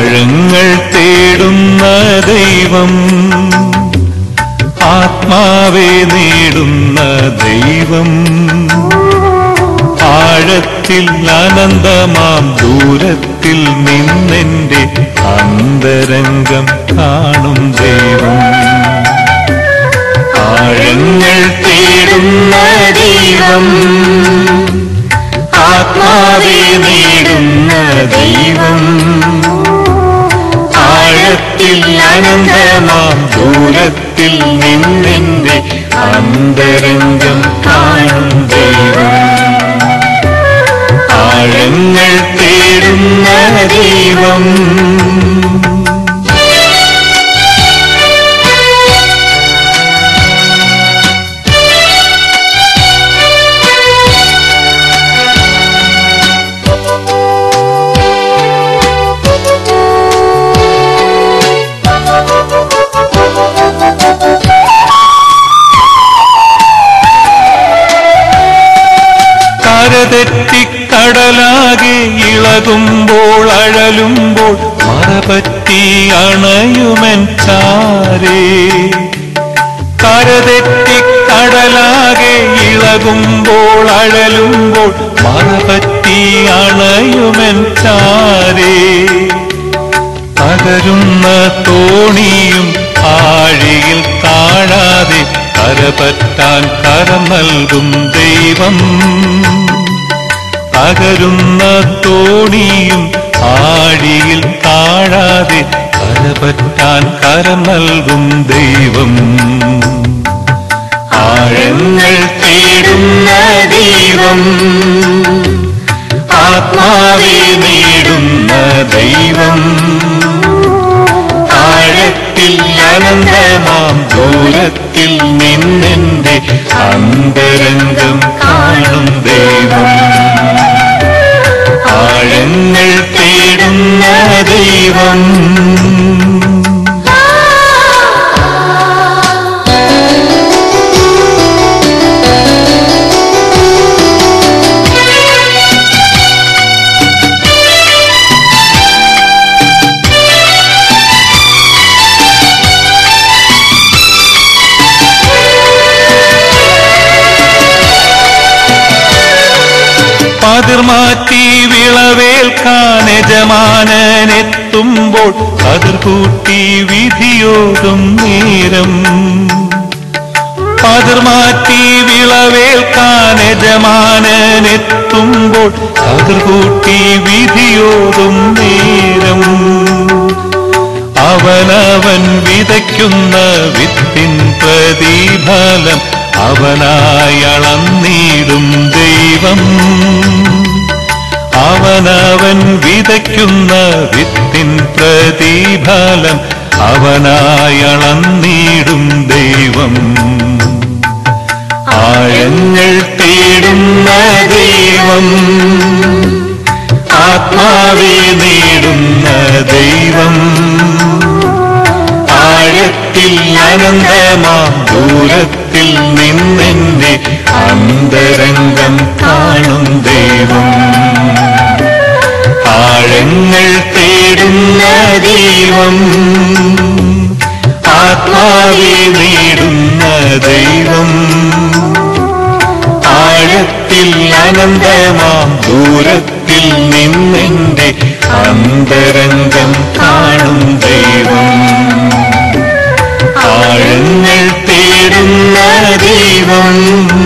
ആഴങ്ങൾ തേടുന്ന ദൈവം, ആത്മാവെ നേടുന്ന ദൈവം, ആഴത്തിൽ അനന്തമാം ദൂരത്തിൽ നിന്നെന്റെ അന്തരംഗം കാണും ദൈവം. ആഴങ്ങൾ തേടുന്ന ദൈവം, ആത്മാവെ നേടുന്ന ദൈവം, ആഴത്തിൽ അനന്തമാം ദൂരത്തിൽ നിന്നെന്റെ അന്തരംഗം കാണും ദൈവം. ആഴങ്ങൾ തേടുന്ന ദൈവം. കരതെറ്റിക്കടലാകെ ഇളകുമ്പോൾ അഴലുമ്പോൾ മറപറ്റി അണയുമെൻ ചാരേ. കരതെറ്റിക്കടലാകെ ഇളകുമ്പോൾ അഴലുമ്പോൾ മറപറ്റി അണയുമെൻ ചാരേ. തകരുന്ന തോണിയും ആഴിയിൽ താഴാതെ കരപറ്റാൻ കരം നൽകും ദൈവം. തകരുന്ന തോണിയും ആഴിയിൽ താഴാതെ കരപറ്റാൻ കരം നൽകും ദൈവം. ആഴങ്ങൾ തേടുന്ന ദൈവം, ആത്മാവെ നേടുന്ന ദൈവം, ആഴത്തിൽ അനന്തമാം ദൂരത്തിൽ നിന്നെന്റെ അന്തരംഗം കാണും ദൈവം. ആഴങ്ങൾ തേടുന്ന ദൈവം. പതിർമാറ്റി വിളവേൽക്കാൻ യജമാനനെത്തുമ്പോൾ പതിർകൂട്ടി വിധിയോടും നേരം. പതിർമാറ്റി വിളവേൽക്കാൻ യജമാനനെത്തുമ്പോൾ പതിർകൂട്ടി വിധിയോടും നേരം. അവനവൻ വിതയ്ക്കുന്ന വിത്തിൻ പ്രതിഫലം അവനായളന്നിടും ദൈവം. അവനവൻ വിതയ്ക്കുന്ന വിത്തിൻ പ്രതിഫലം അവനായളന്നിടും ദൈവം. ആഴങ്ങൾ തേടുന്ന ദൈവം, ആത്മാവെ നേടുന്ന ദൈവം, ആഴത്തിൽ അനന്തമാം ദൂരത്തിൽ നിന്നെന്റെ അന്തരംഗം കാണും ദൈവം. ആഴങ്ങൾ തേടുന്ന ദൈവം, ആത്മാവെ നേടുന്ന ദൈവം, ആഴത്തിൽ അനന്തമാം ദൂരത്തിൽ നിന്നെന്റെ അന്തരംഗം കാണും ദൈവം. ആഴങ്ങൾ തേടുന്ന ദൈവം.